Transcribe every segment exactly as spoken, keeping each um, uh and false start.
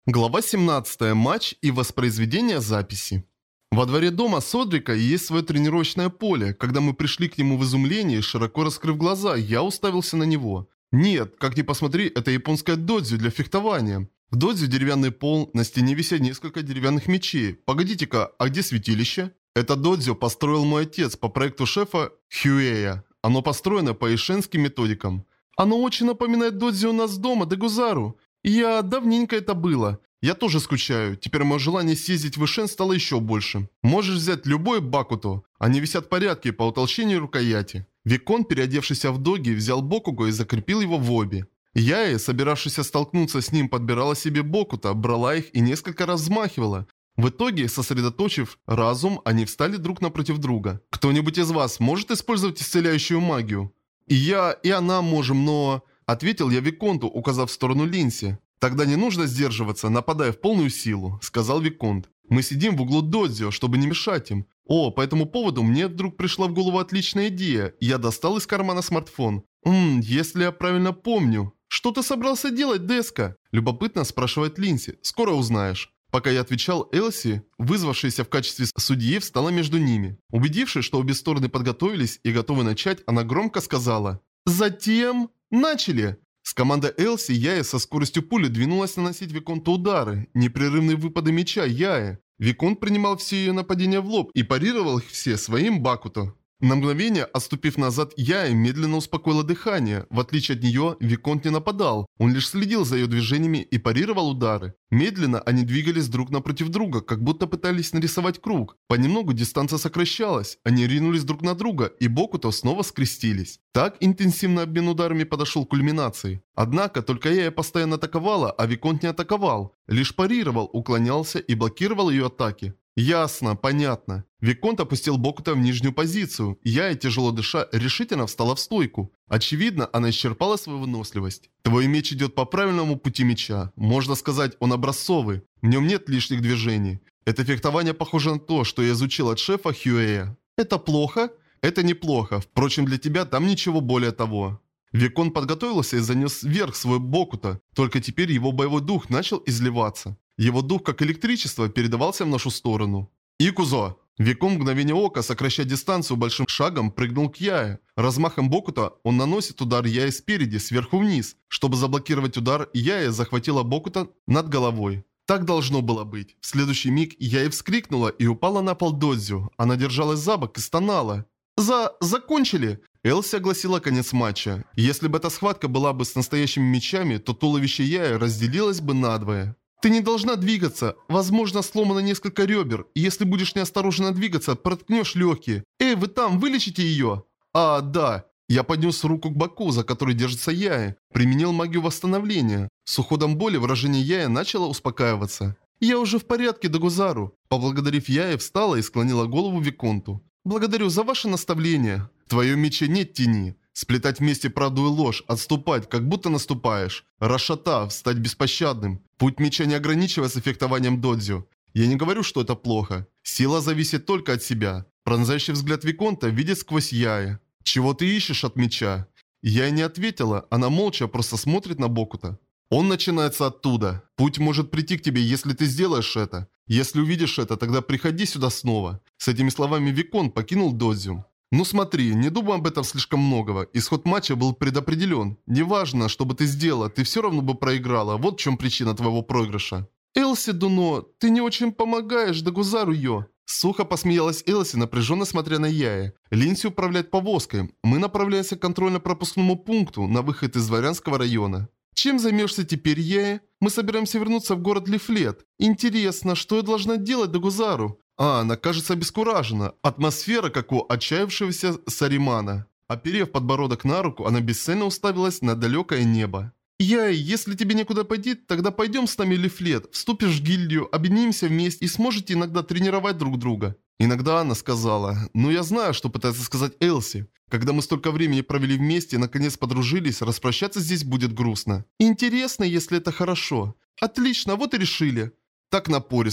Глава семнадцатая. Матч и воспроизведение записи. Во дворе дома Содрика есть свое тренировочное поле. Когда мы пришли к нему в изумлении, широко раскрыв глаза, я уставился на него. Нет, как ни посмотри, это японская додзю для фехтования. В додзю деревянный пол, на стене висят несколько деревянных мечей. Погодите-ка, а где святилище? Это додзю построил мой отец по проекту шефа Хюэя. Оно построено по ишенским методикам. Оно очень напоминает додзю у нас дома, Дегузару. Я... давненько это было. Я тоже скучаю. Теперь мое желание съездить в Ишен стало еще больше. Можешь взять любой Бакуто. Они висят в порядке по утолщению рукояти. Викон, переодевшийся в доги, взял Бокуго и закрепил его в обе. Яэ, собиравшаяся столкнуться с ним, подбирала себе Бокуто, брала их и несколько раз взмахивала. В итоге, сосредоточив разум, они встали друг напротив друга. Кто-нибудь из вас может использовать исцеляющую магию? И я, и она можем, но... Ответил я Виконту, указав в сторону Линси. «Тогда не нужно сдерживаться, нападая в полную силу», — сказал Виконт. «Мы сидим в углу додзё, чтобы не мешать им». О, по этому поводу мне вдруг пришла в голову отличная идея. Я достал из кармана смартфон. «Ммм, если я правильно помню». «Что ты собрался делать, Деска?» — любопытно спрашивает Линси. «Скоро узнаешь». Пока я отвечал, Элси, вызвавшаяся в качестве судьи, встала между ними. Убедившись, что обе стороны подготовились и готовы начать, она громко сказала: «Затем... начали!» С командой Элси Яэ со скоростью пули двинулась наносить Виконту удары. Непрерывные выпады меча Яэ. Виконт принимал все ее нападения в лоб и парировал их все своим Бакуто. На мгновение, отступив назад, Яэ медленно успокоила дыхание. В отличие от нее, Виконт не нападал. Он лишь следил за ее движениями и парировал удары. Медленно они двигались друг напротив друга, как будто пытались нарисовать круг. Понемногу дистанция сокращалась. Они ринулись друг на друга, и Бокуто снова скрестились. Так интенсивный обмен ударами подошел к кульминации. Однако, только Яэ постоянно атаковала, а Виконт не атаковал. Лишь парировал, уклонялся и блокировал ее атаки. Ясно, понятно. Виконт опустил Бокуто в нижнюю позицию. Яэ, тяжело дыша, решительно встала в стойку. Очевидно, она исчерпала свою выносливость. Твой меч идет по правильному пути меча. Можно сказать, он образцовый. В нем нет лишних движений. Это фехтование похоже на то, что я изучил от шефа Хюэя. Это плохо? Это неплохо. Впрочем, для тебя там ничего более того. Виконт подготовился и занес вверх свой Бокуто. Только теперь его боевой дух начал изливаться. Его дух, как электричество, передавался в нашу сторону. «Икузо!» Викон в мгновение ока, сокращая дистанцию большим шагом, прыгнул к Яэ. Размахом Бокуто он наносит удар Яэ спереди, сверху вниз. Чтобы заблокировать удар, Яэ захватила Бокуто над головой. Так должно было быть. В следующий миг Яэ вскрикнула и упала на пол додзю. Она держалась за бок и стонала. «За... закончили!» Элси огласила конец матча. Если бы эта схватка была бы с настоящими мечами, то туловище Яэ разделилось бы надвое. «Ты не должна двигаться. Возможно, сломано несколько ребер. И если будешь неосторожно двигаться, проткнешь легкие. Эй, вы там, вылечите ее!» «А, да». Я поднес руку к боку, за который держится Яэ. Применил магию восстановления. С уходом боли выражение Яэ начало успокаиваться. «Я уже в порядке, Дегузару». Поблагодарив Яэ, встала и склонила голову Виконту. «Благодарю за ваше наставление. В твоем мече нет тени. Сплетать вместе правду и ложь, отступать, как будто наступаешь. Расшатав, стать беспощадным. Путь меча не ограничивается фехтованием додзю. Я не говорю, что это плохо. Сила зависит только от себя». Пронзающий взгляд Виконта видит сквозь Яэ. «Чего ты ищешь от меча?» Я не ответила, она молча просто смотрит на Бокуто. «Он начинается оттуда. Путь может прийти к тебе, если ты сделаешь это. Если увидишь это, тогда приходи сюда снова». С этими словами Викон покинул додзю. «Ну смотри, не думай об этом слишком многого. Исход матча был предопределен. Неважно, что бы ты сделала, ты все равно бы проиграла. Вот в чем причина твоего проигрыша». «Элси Дуно, ты не очень помогаешь Дегузару Йо». Сухо посмеялась Элси, напряженно смотря на Яэ. Линси управляет повозкой. Мы направляемся к контрольно-пропускному пункту на выход из дворянского района. «Чем займешься теперь, Яэ? Мы собираемся вернуться в город Лифлет. Интересно, что я должна делать Дегузару?» А, она кажется обескуражена. Атмосфера, как у отчаявшегося Саримана. Оперев подбородок на руку, она бесцельно уставилась на далекое небо. «Яй, если тебе некуда пойти, тогда пойдем с нами в Лифлет. Вступишь в гильдию, объединимся вместе и сможете иногда тренировать друг друга». Иногда она сказала: «Ну я знаю, что пытается сказать Элси. Когда мы столько времени провели вместе и наконец подружились, распрощаться здесь будет грустно. Интересно, если это хорошо. Отлично, вот и решили». Так напористо.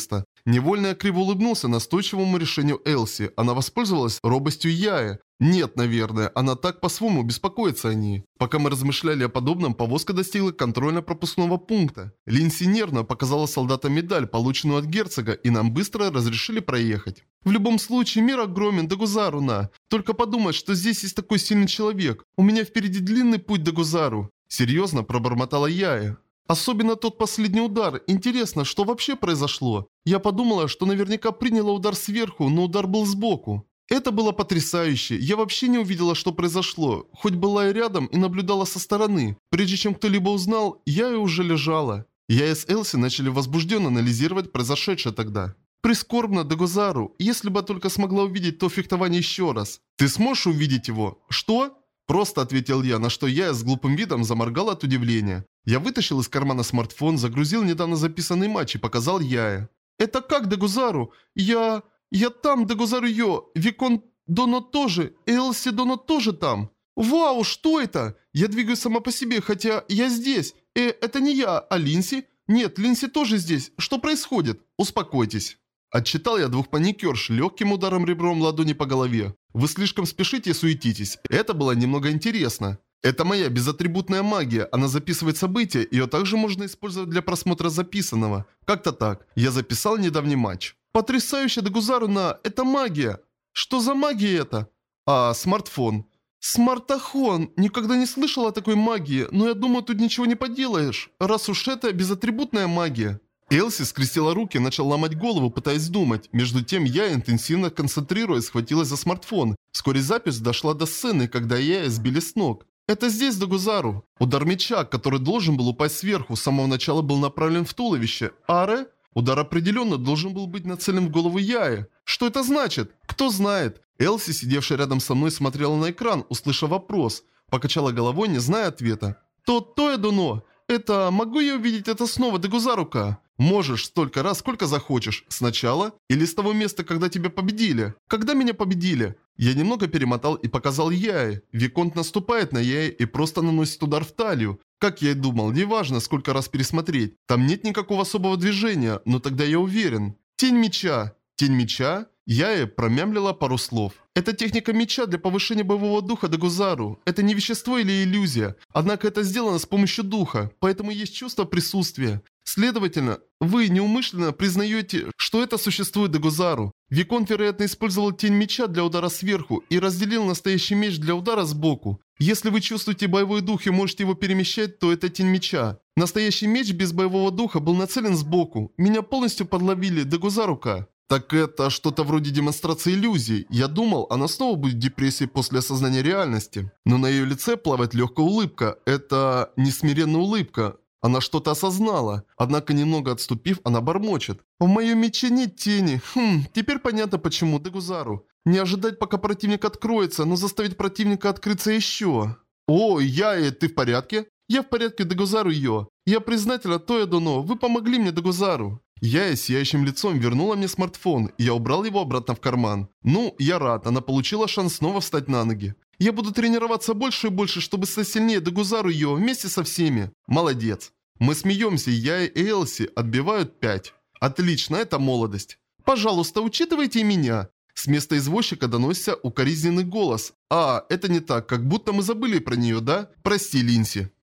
Невольно я криво улыбнулся настойчивому решению Элси. Она воспользовалась робостью Яи. Нет, наверное, она так по-своему беспокоится о ней. Пока мы размышляли о подобном, повозка достигла контрольно-пропускного пункта. Линси нервно показала солдатам медаль, полученную от герцога, и нам быстро разрешили проехать. В любом случае, мир огромен, Дагузару на. Только подумать, что здесь есть такой сильный человек. У меня впереди длинный путь до Гузару. Серьезно пробормотала Яя. Особенно тот последний удар. Интересно, что вообще произошло? Я подумала, что наверняка приняла удар сверху, но удар был сбоку. Это было потрясающе. Я вообще не увидела, что произошло. Хоть была и рядом и наблюдала со стороны. Прежде чем кто-либо узнал, я и уже лежала. Я и с Элси начали возбужденно анализировать произошедшее тогда. Прискорбно, Дагузару. Если бы я только смогла увидеть то фехтование еще раз. Ты сможешь увидеть его? Что? Просто ответил я, на что я с глупым видом заморгал от удивления. Я вытащил из кармана смартфон, загрузил недавно записанный матч и показал Яе. Это как, Дагузару? Я... Я там, Дагузару Йо. Викон Доно тоже. Элси Доно тоже там. Вау, что это? Я двигаюсь сама по себе, хотя я здесь. Э, это не я, а Линси? Нет, Линси тоже здесь. Что происходит? Успокойтесь. Отчитал я двух паникерш легким ударом ребром ладони по голове. Вы слишком спешите и суетитесь. Это было немного интересно. Это моя безатрибутная магия. Она записывает события, ее также можно использовать для просмотра записанного. Как-то так. Я записал недавний матч. Потрясающе, Дагузару на... Это магия. Что за магия это? А, смартфон. Смартахон. Никогда не слышал о такой магии, но я думаю, тут ничего не поделаешь. Раз уж это безатрибутная магия. Элси скрестила руки и начала ломать голову, пытаясь думать. Между тем я, интенсивно концентрируясь, схватилась за смартфон. Вскоре запись дошла до сцены, когда я сбили с ног. Это здесь, Дагузару. Удар меча, который должен был упасть сверху, с самого начала был направлен в туловище. Аре? Удар определенно должен был быть нацелен в голову Яи. Что это значит? Кто знает? Элси, сидевшая рядом со мной, смотрела на экран, услышав вопрос. Покачала головой, не зная ответа. То Тоэдуно. Это... Могу я увидеть это снова, Дагузарука? Можешь столько раз, сколько захочешь. Сначала? Или с того места, когда тебя победили? Когда меня победили? Я немного перемотал и показал Яе. Виконт наступает на Яе и просто наносит удар в талию. Как я и думал, неважно, сколько раз пересмотреть. Там нет никакого особого движения, но тогда я уверен. Тень меча. Тень меча? Яе промямлила пару слов. Это техника меча для повышения боевого духа Дагузару. Это не вещество или иллюзия. Однако это сделано с помощью духа, поэтому есть чувство присутствия. Следовательно, вы неумышленно признаете, что это существует Дагузару. Виконт, вероятно, использовал тень меча для удара сверху и разделил настоящий меч для удара сбоку. Если вы чувствуете боевой дух и можете его перемещать, то это тень меча. Настоящий меч без боевого духа был нацелен сбоку. Меня полностью подловили, Дагузарука. Так это что-то вроде демонстрации иллюзий. Я думал, она снова будет в депрессии после осознания реальности. Но на ее лице плавает легкая улыбка. Это несмиренная улыбка. Она что-то осознала. Однако, немного отступив, она бормочет. В моем мече нет тени. Хм, теперь понятно почему, Дагузару. Не ожидать, пока противник откроется, но заставить противника открыться еще. О, Яе, ты в порядке? Я в порядке, Дагузару Йо. Я признательна Тоэдуно, вы помогли мне, Дагузару. Яя сияющим лицом вернула мне смартфон, и я убрал его обратно в карман. Ну, я рад, она получила шанс снова встать на ноги. Я буду тренироваться больше и больше, чтобы стать сильнее Дагузару Йо вместе со всеми. Молодец. Мы смеемся, Яя и Элси отбивают пять. Отлично, это молодость. Пожалуйста, учитывайте и меня. С места извозчика доносится укоризненный голос. А, это не так, как будто мы забыли про нее, да? Прости, Линси.